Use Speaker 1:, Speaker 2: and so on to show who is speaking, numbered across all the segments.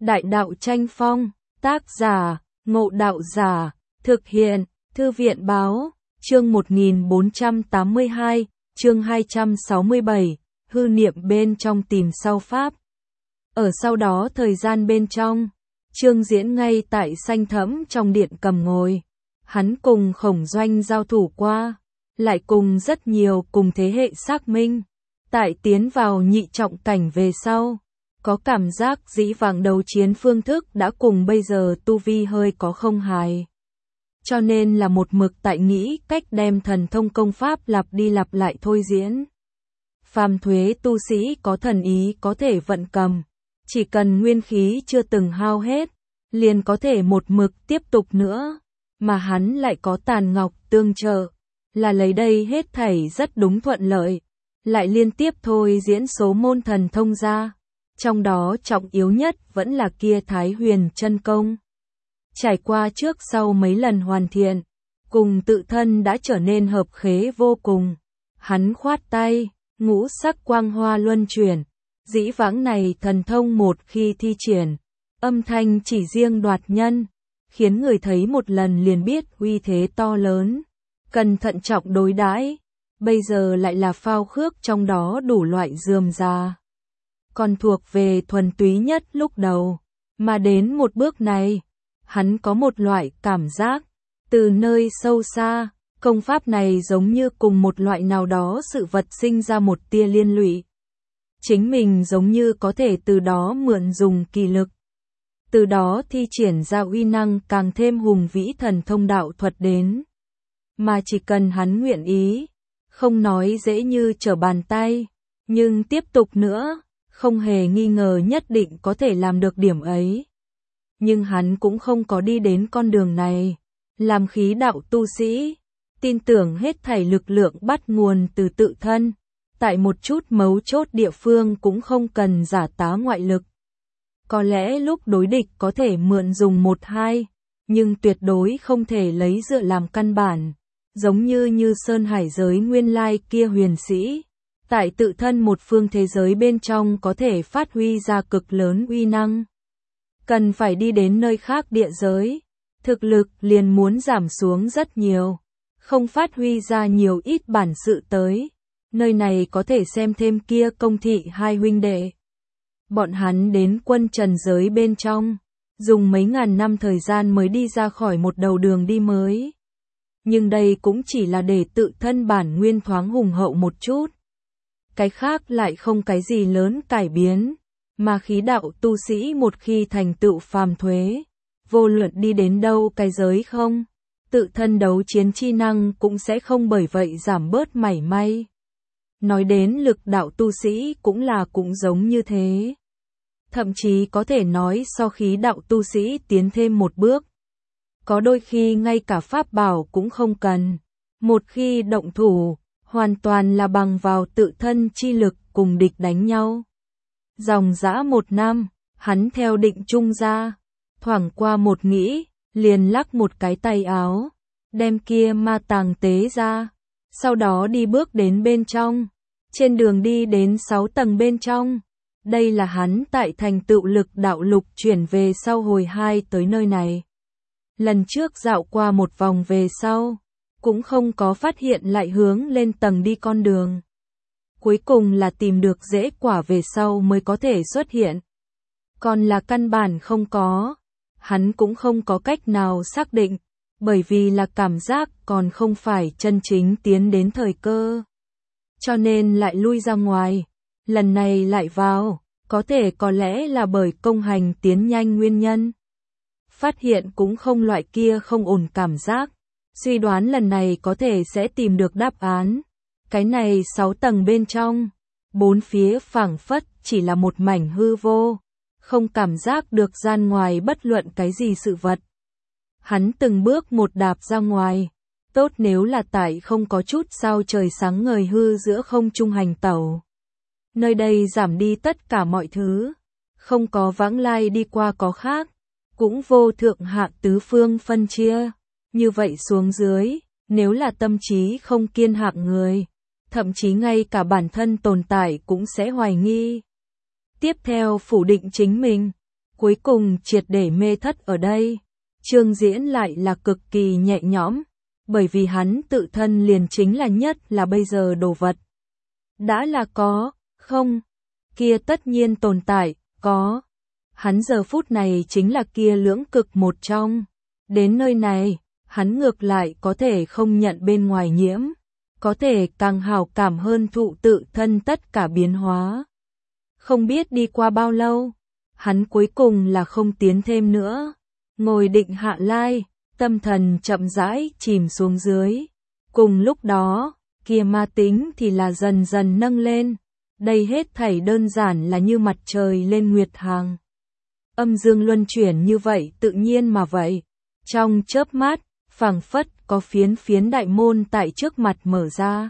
Speaker 1: Đại đạo tranh phong, tác giả, Ngộ Đạo Giả, thực hiện, Thư viện báo, chương 1482, chương 267, hư niệm bên trong tìm sau Pháp. Ở sau đó thời gian bên trong, Trương Diễn ngay tại xanh thẫm trong điện cầm ngồi. Hắn cùng Khổng Doanh giao thủ qua, lại cùng rất nhiều cùng thế hệ xác minh. Tại tiến vào nhị trọng cảnh về sau, có cảm giác dĩ vãng đấu chiến phương thức đã cùng bây giờ tu vi hơi có không hài. Cho nên là một mực tại nghĩ cách đem thần thông công pháp lặp đi lặp lại thôi diễn. Phàm thuế tu sĩ có thần ý có thể vận cầm, chỉ cần nguyên khí chưa từng hao hết, liền có thể một mực tiếp tục nữa, mà hắn lại có tàn ngọc tương trợ, là lấy đây hết thảy rất đúng thuận lợi, lại liên tiếp thôi diễn số môn thần thông ra, trong đó trọng yếu nhất vẫn là kia Thái Huyền chân công. Trải qua trước sau mấy lần hoàn thiện, cùng tự thân đã trở nên hợp khế vô cùng. Hắn khoát tay, ngũ sắc quang hoa luân chuyển, dĩ vãng này thần thông một khi thi triển, âm thanh chỉ riêng đoạt nhân, khiến người thấy một lần liền biết uy thế to lớn, cần thận trọng đối đãi. Bây giờ lại là phao khước trong đó đủ loại rườm rà, còn thuộc về thuần túy nhất lúc đầu, mà đến một bước này, hắn có một loại cảm giác, từ nơi sâu xa, công pháp này giống như cùng một loại nào đó sự vật sinh ra một tia liên lụy. Chính mình giống như có thể từ đó mượn dùng kỳ lực, từ đó thi triển ra uy năng càng thêm hùng vĩ thần thông đạo thuật đến. Mà chỉ cần hắn nguyện ý, không nói dễ như trở bàn tay, nhưng tiếp tục nữa, không hề nghi ngờ nhất định có thể làm được điểm ấy. Nhưng hắn cũng không có đi đến con đường này, làm khí đạo tu sĩ, tin tưởng hết thảy lực lượng bắt nguồn từ tự thân, tại một chút mấu chốt địa phương cũng không cần giả tá ngoại lực. Có lẽ lúc đối địch có thể mượn dùng một hai, nhưng tuyệt đối không thể lấy dựa làm căn bản, giống như Sơn Hải giới nguyên lai kia huyền sĩ, tại tự thân một phương thế giới bên trong có thể phát huy ra cực lớn uy năng. Cần phải đi đến nơi khác địa giới, thực lực liền muốn giảm xuống rất nhiều, không phát huy ra nhiều ít bản sự tới. Nơi này có thể xem thêm kia Công Thị hai huynh đệ. Bọn hắn đến quân trần giới bên trong, dùng mấy ngàn năm thời gian mới đi ra khỏi một đầu đường đi mới. Nhưng đây cũng chỉ là để tự thân bản nguyên thoáng hùng hậu một chút. Cái khác lại không cái gì lớn cải biến, mà khí đạo tu sĩ một khi thành tựu phàm thuế, vô luận đi đến đâu cái giới không, tự thân đấu chiến chi năng cũng sẽ không bởi vậy giảm bớt mảy may. Nói đến lực đạo tu sĩ cũng giống như thế. Thậm chí có thể nói so khí đạo tu sĩ tiến thêm một bước. Có đôi khi ngay cả pháp bảo cũng không cần. Một khi động thủ, hoàn toàn là bằng vào tự thân chi lực cùng địch đánh nhau. Dòng dã một năm, hắn theo định trung ra, thoảng qua một nghĩ, liền lắc một cái tay áo, đem kia ma tàng tế ra, sau đó đi bước đến bên trong. Trên đường đi đến 6 tầng bên trong, đây là hắn tại thành tựu lực đạo lục chuyển về sau hồi 2 tới nơi này. Lần trước dạo qua một vòng về sau, cũng không có phát hiện lại hướng lên tầng đi con đường. Cuối cùng là tìm được rễ quả về sau mới có thể xuất hiện. Còn là căn bản không có, hắn cũng không có cách nào xác định, bởi vì là cảm giác còn không phải chân chính tiến đến thời cơ. Cho nên lại lui ra ngoài, lần này lại vào, có lẽ là bởi công hành tiến nhanh nguyên nhân. Phát hiện cũng không loại kia không ổn cảm giác, suy đoán lần này có thể sẽ tìm được đáp án. Cái này 6 tầng bên trong, bốn phía phảng phất chỉ là một mảnh hư vô, không cảm giác được gian ngoài bất luận cái gì sự vật. Hắn từng bước một đạp ra ngoài. Tốt nếu là tại không có chút sao trời sáng ngời hư giữa không trung hành tẩu. Nơi đây giảm đi tất cả mọi thứ, không có vãng lai đi qua có khác, cũng vô thượng hạ tứ phương phân chia. Như vậy xuống dưới, nếu là tâm trí không kiên hạng người, thậm chí ngay cả bản thân tồn tại cũng sẽ hoài nghi. Tiếp theo phủ định chính mình, cuối cùng triệt để mê thất ở đây. Trương Diễn lại là cực kỳ nhẹ nhõm, bởi vì hắn tự thân liền chính là nhất là bây giờ đồ vật. Đã là có, không, kia tất nhiên tồn tại, có. Hắn giờ phút này chính là kia lưỡng cực một trong. Đến nơi này, hắn ngược lại có thể không nhận bên ngoài nhiễm, có thể càng hảo cảm hơn thụ tự thân tất cả biến hóa. Không biết đi qua bao lâu, hắn cuối cùng là không tiến thêm nữa. Ngồi định hạ lai, tâm thần chậm rãi chìm xuống dưới. Cùng lúc đó, kia ma tính thì là dần dần nâng lên. Đây hết thảy đơn giản là như mặt trời lên nguyệt hàng. Âm dương luân chuyển như vậy tự nhiên mà vậy. Trong chớp mắt, phảng phất có phiến phiến đại môn tại trước mặt mở ra.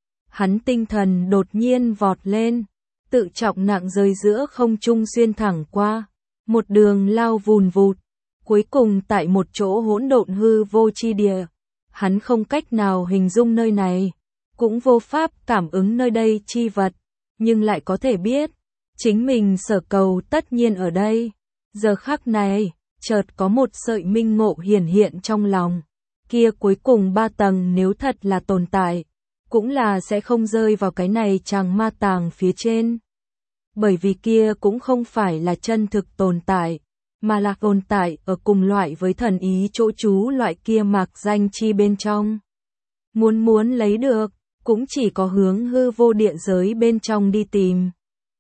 Speaker 1: Hắn tinh thần đột nhiên vọt lên, tự trọng nặng rơi giữa không trung xuyên thẳng qua, một đường lao vùn vụt, cuối cùng tại một chỗ hỗn độn hư vô chi địa. Hắn không cách nào hình dung nơi này, cũng vô pháp cảm ứng nơi đây chi vật, nhưng lại có thể biết, chính mình sở cầu tất nhiên ở đây. Giờ khắc này, chợt có một sợi minh ngộ hiển hiện trong lòng. Kia cuối cùng 3 tầng nếu thật là tồn tại, cũng là sẽ không rơi vào cái này chàng ma tàng phía trên. Bởi vì kia cũng không phải là chân thực tồn tại, mà là tồn tại ở cùng loại với thần ý chỗ trú loại kia mạc danh chi bên trong. Muốn lấy được, cũng chỉ có hướng hư vô địa giới bên trong đi tìm.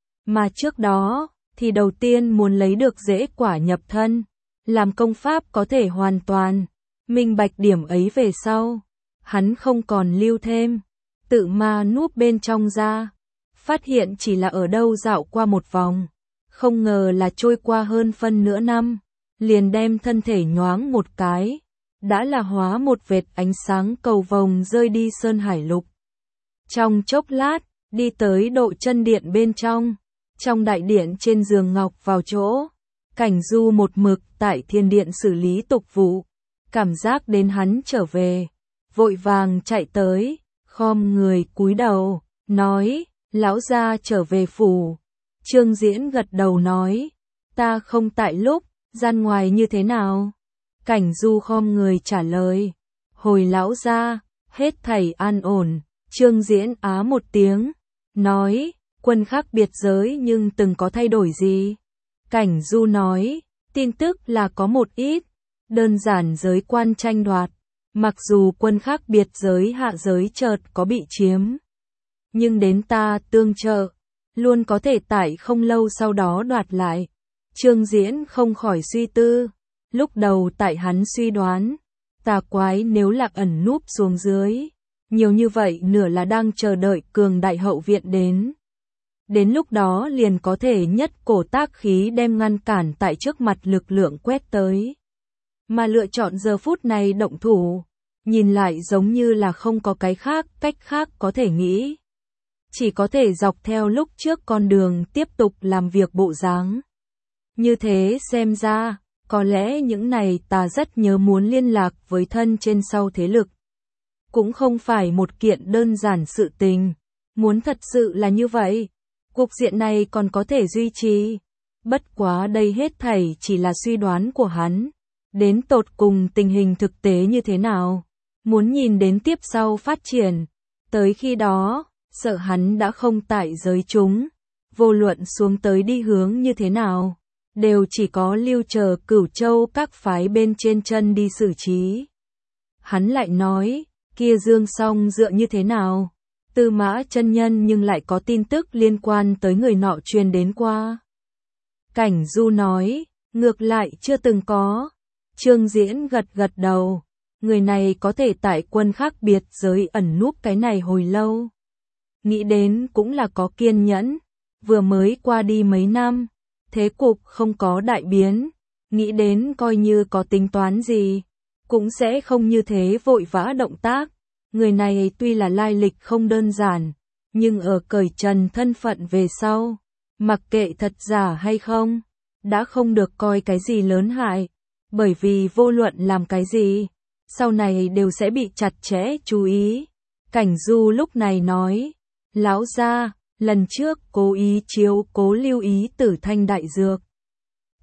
Speaker 1: Mà trước đó, thì đầu tiên muốn lấy được dễ quả nhập thân, làm công pháp có thể hoàn toàn minh bạch điểm ấy về sau, hắn không còn lưu thêm, tự ma núp bên trong ra, phát hiện chỉ là ở đâu dạo qua một vòng, không ngờ là trôi qua hơn phân nửa năm, liền đem thân thể nhoáng một cái, đã là hóa một vệt ánh sáng cầu vồng rơi đi sơn hải lục. Trong chốc lát, đi tới độ chân điện bên trong đại điện trên giường ngọc vào chỗ, Cảnh Du một mực tại thiên điện xử lý tục vụ, cảm giác đến hắn trở về, vội vàng chạy tới, khom người cúi đầu, nói, lão gia trở về phủ. Trương Diễn gật đầu nói, ta không tại lúc, gian ngoài như thế nào? Cảnh Du khom người trả lời, hồi lão gia, hết thảy an ổn. Trương Diễn á một tiếng, nói, quân khác biệt giới nhưng từng có thay đổi gì? Cảnh Du nói, tin tức là có một ít, đơn giản giới quan tranh đoạt, mặc dù quân khác biệt giới hạ giới chợt có bị chiếm, nhưng đến ta tương trợ, luôn có thể tại không lâu sau đó đoạt lại. Trương Diễn không khỏi suy tư, lúc đầu tại hắn suy đoán, tà quái nếu lạc ẩn núp xuống dưới, nhiều như vậy nửa là đang chờ đợi cường đại hậu viện đến. Đến lúc đó liền có thể nhất cổ tác khí đem ngăn cản tại trước mặt lực lượng quét tới. Mà lựa chọn giờ phút này động thủ, nhìn lại giống như là không có cái khác, cách khác có thể nghĩ. Chỉ có thể dọc theo lúc trước con đường tiếp tục làm việc bộ dáng. Như thế xem ra, có lẽ những này ta rất nhớ muốn liên lạc với thân trên sau thế lực. Cũng không phải một kiện đơn giản sự tình, muốn thật sự là như vậy, cục diện này còn có thể duy trì. Bất quá đây hết thảy chỉ là suy đoán của hắn, đến tột cùng tình hình thực tế như thế nào, muốn nhìn đến tiếp sau phát triển. Tới khi đó, sợ hắn đã không tại giới chúng, vô luận xuống tới đi hướng như thế nào, đều chỉ có lưu chờ Cửu Châu các phái bên trên chân đi xử trí. Hắn lại nói, kia Dương Song dựa như thế nào? Tư Mã chân nhân nhưng lại có tin tức liên quan tới người nọ truyền đến qua. Cảnh Du nói, ngược lại chưa từng có. Trương Diễn gật gật đầu, người này có thể tại quân khác biệt giới ẩn núp cái này hồi lâu. Nghĩ đến cũng là có kiên nhẫn, vừa mới qua đi mấy năm, thế cục không có đại biến, nghĩ đến coi như có tính toán gì, cũng sẽ không như thế vội vã động tác. Người này tuy là lai lịch không đơn giản, nhưng ở cởi trần thân phận về sau, mặc kệ thật giả hay không, đã không được coi cái gì lớn hại, bởi vì vô luận làm cái gì, sau này đều sẽ bị chặt chẽ chú ý. Cảnh Du lúc này nói, lão gia, lần trước cố ý chiếu cố lưu ý Tử Thanh đại dược.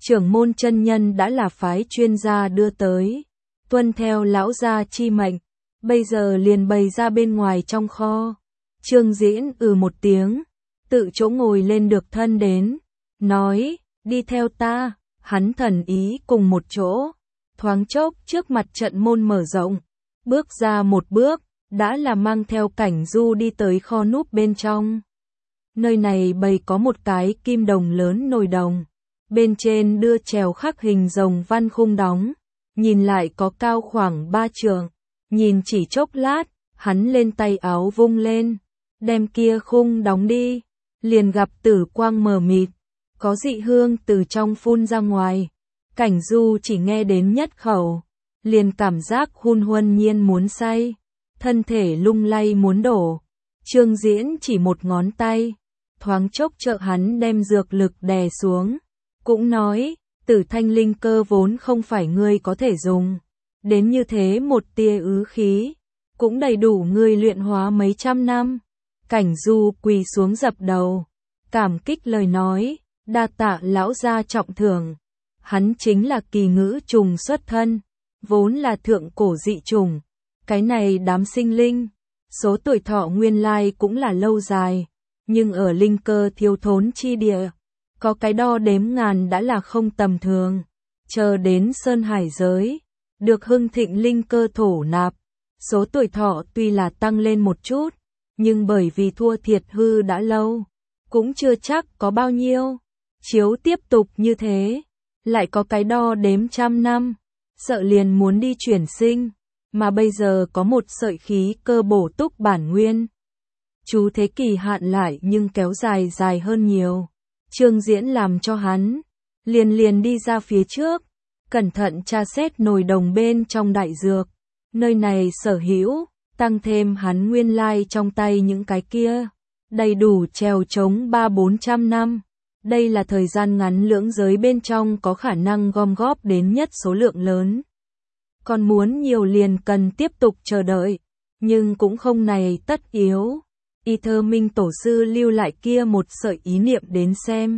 Speaker 1: trưởng môn chân nhân đã là phái chuyên gia đưa tới, tuân theo lão gia chi mệnh, bây giờ liền bày ra bên ngoài trong kho. Trương Diễn một tiếng, tự chỗ ngồi lên được thân đến, nói, đi theo ta, hắn thần ý cùng một chỗ, thoáng chốc trước mặt trận môn mở rộng, bước ra một bước, đã là mang theo Cảnh Du đi tới kho núp bên trong. Nơi này bày có một cái kim đồng lớn nồi đồng, bên trên đưa trèo khắc hình rồng văn khung đóng, nhìn lại có cao khoảng 3 trượng, nhìn chỉ chốc lát, hắn lên tay áo vung lên, đem kia khung đóng đi, liền gặp tử quang mờ mịt, có dị hương từ trong phun ra ngoài. Cảnh Du chỉ nghe đến nhất khẩu, liền cảm giác huân nhiên muốn say, thân thể lung lay muốn đổ. Trương Diễn chỉ một ngón tay, thoáng chốc trợ hắn đem dược lực đè xuống, cũng nói, Tử Thanh linh cơ vốn không phải ngươi có thể dùng, đến như thế một tia ứ khí, cũng đầy đủ ngươi luyện hóa mấy trăm năm. Cảnh Du quỳ xuống dập đầu, cảm kích lời nói, đa tạ lão gia trọng thưởng. Hắn chính là kỳ ngữ trùng xuất thân, vốn là thượng cổ dị trùng, cái này đám sinh linh, số tuổi thọ nguyên lai cũng là lâu dài, nhưng ở linh cơ thiếu thốn chi địa, có cái đo đếm ngàn đã là không tầm thường. Chờ đến Sơn Hải giới, được hưng thịnh linh cơ thổ nạp, số tuổi thọ tuy là tăng lên một chút, nhưng bởi vì thua thiệt hư đã lâu, cũng chưa chắc có bao nhiêu. Chiếu tiếp tục như thế, lại có cái đo đếm trăm năm, sợ liền muốn đi chuyển sinh, mà bây giờ có một sợi khí cơ bổ túc bản nguyên. Chú thế kỳ hạn lại nhưng kéo dài hơn nhiều. Trương Diễn làm cho hắn, liền đi ra phía trước, cẩn thận tra xét nồi đồng bên trong đại dược, nơi này sở hữu, tăng thêm hắn nguyên lai trong tay những cái kia, đầy đủ trèo chống 300-400 năm. Đây là thời gian ngắn lưỡng giới bên trong có khả năng gom góp đến nhất số lượng lớn. Còn muốn nhiều liền cần tiếp tục chờ đợi, nhưng cũng không này tất yếu. Y Thơ Minh tổ sư lưu lại kia một sợi ý niệm đến xem.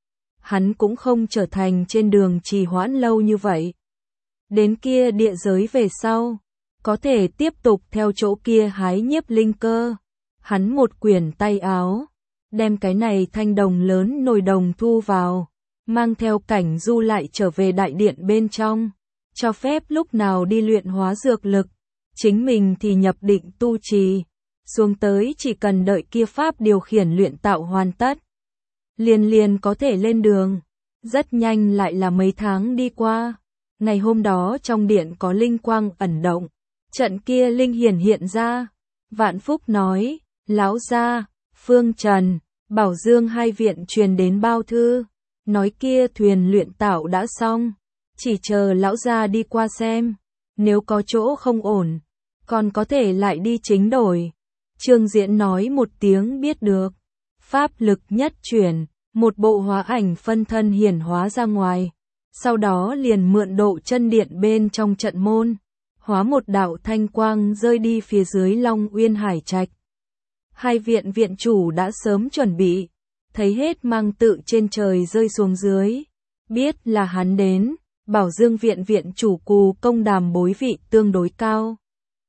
Speaker 1: Hắn cũng không trở thành trên đường trì hoãn lâu như vậy. Đến kia địa giới về sau, có thể tiếp tục theo chỗ kia hái nhiếp linh cơ. Hắn một quyển tay áo, đem cái này thanh đồng lớn nồi đồng thu vào, mang theo Cảnh Du lại trở về đại điện bên trong, cho phép lúc nào đi luyện hóa dược lực, chính mình thì nhập định tu trì, xuống tới chỉ cần đợi kia pháp điều khiển luyện tạo hoàn tất, liền có thể lên đường. Rất nhanh lại là mấy tháng đi qua, ngày hôm đó trong điện có linh quang ẩn động, trận kia linh hiển hiện ra, Vạn Phúc nói, lão gia, Phương Trần, Bảo Dương hai viện truyền đến bao thư, nói kia thuyền luyện tạo đã xong, chỉ chờ lão gia đi qua xem, nếu có chỗ không ổn, còn có thể lại đi chính đổi. Trương Diễn nói một tiếng biết được, pháp lực nhất chuyển, một bộ hóa ảnh phân thân hiển hóa ra ngoài, sau đó liền mượn độ chân điện bên trong trận môn, hóa một đạo thanh quang rơi đi phía dưới Long Uyên Hải Trạch. Hai viện viện chủ đã sớm chuẩn bị, thấy hết mang tự trên trời rơi xuống dưới, biết là hắn đến. Bảo Dương viện viện chủ Cù Công Đàm bối vị tương đối cao,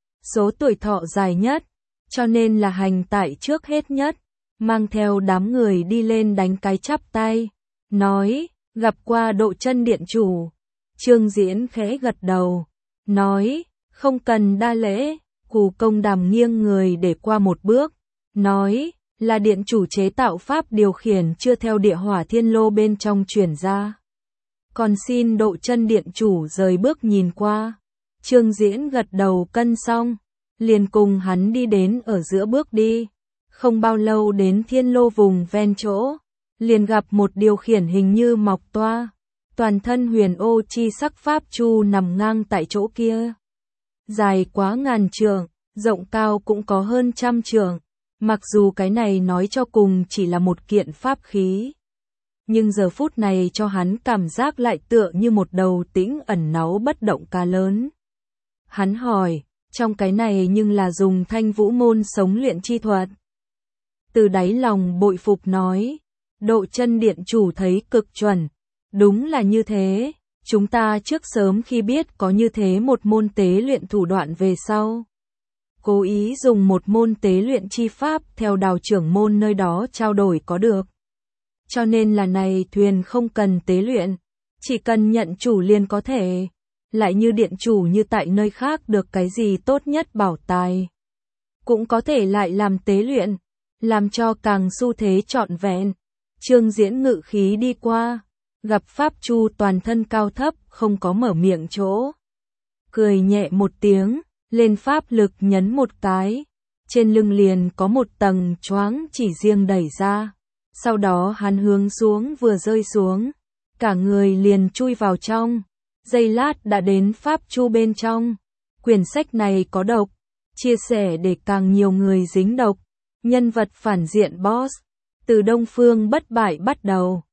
Speaker 1: số tuổi thọ dài nhất, cho nên là hành tại trước hết nhất, mang theo đám người đi lên đánh cái chắp tay, nói, gặp qua độ chân điện chủ. Trương Diễn khẽ gật đầu, nói, không cần đa lễ. Cù Công Đàm nghiêng người để qua một bước, nói, là điện chủ chế tạo pháp điều khiển chưa theo địa hỏa thiên lô bên trong chuyển ra. Còn xin độ chân điện chủ rời bước nhìn qua. Trương Diễn gật đầu cân xong, liền cùng hắn đi đến ở giữa bước đi. Không bao lâu đến thiên lô vùng ven chỗ, liền gặp một điều khiển hình như mọc toa, toàn thân huyền ô chi sắc pháp chu nằm ngang tại chỗ kia. Dài quá ngàn trượng, rộng cao cũng có hơn 100 trượng, mặc dù cái này nói cho cùng chỉ là một kiện pháp khí. Nhưng giờ phút này cho hắn cảm giác lại tựa như một đầu tĩnh ẩn náu bất động cá lớn. Hắn hỏi, trong cái này nhưng là dùng Thanh Vũ môn sống luyện chi thuật. Từ đáy lòng bội phục nói, độ chân điện chủ thấy cực chuẩn, Đúng là như thế, chúng ta trước sớm khi biết có như thế một môn tế luyện thủ đoạn về sau. Cố ý dùng một môn tế luyện chi pháp theo đạo trưởng môn nơi đó trao đổi có được. Cho nên là này thuyền không cần tế luyện, chỉ cần nhận chủ liền có thể. Lại như điện chủ như tại nơi khác được cái gì tốt nhất bảo tài. Cũng có thể lại làm tế luyện, làm cho càng xu thế trọn vẹn. Trương Diễn ngự khí đi qua, gặp Pháp Chu toàn thân cao thấp không có mở miệng chỗ. Cười nhẹ một tiếng, lên pháp lực nhấn một cái. Trên lưng liền có một tầng choáng chỉ riêng đẩy ra. Sau đó hắn hướng xuống vừa rơi xuống. Cả người liền chui vào trong. Giây lát đã đến Pháp Chu bên trong. Quyển sách này có độc. Chia sẻ để càng nhiều người dính độc. Nhân vật phản diện boss. Từ Đông Phương bất bại bắt đầu.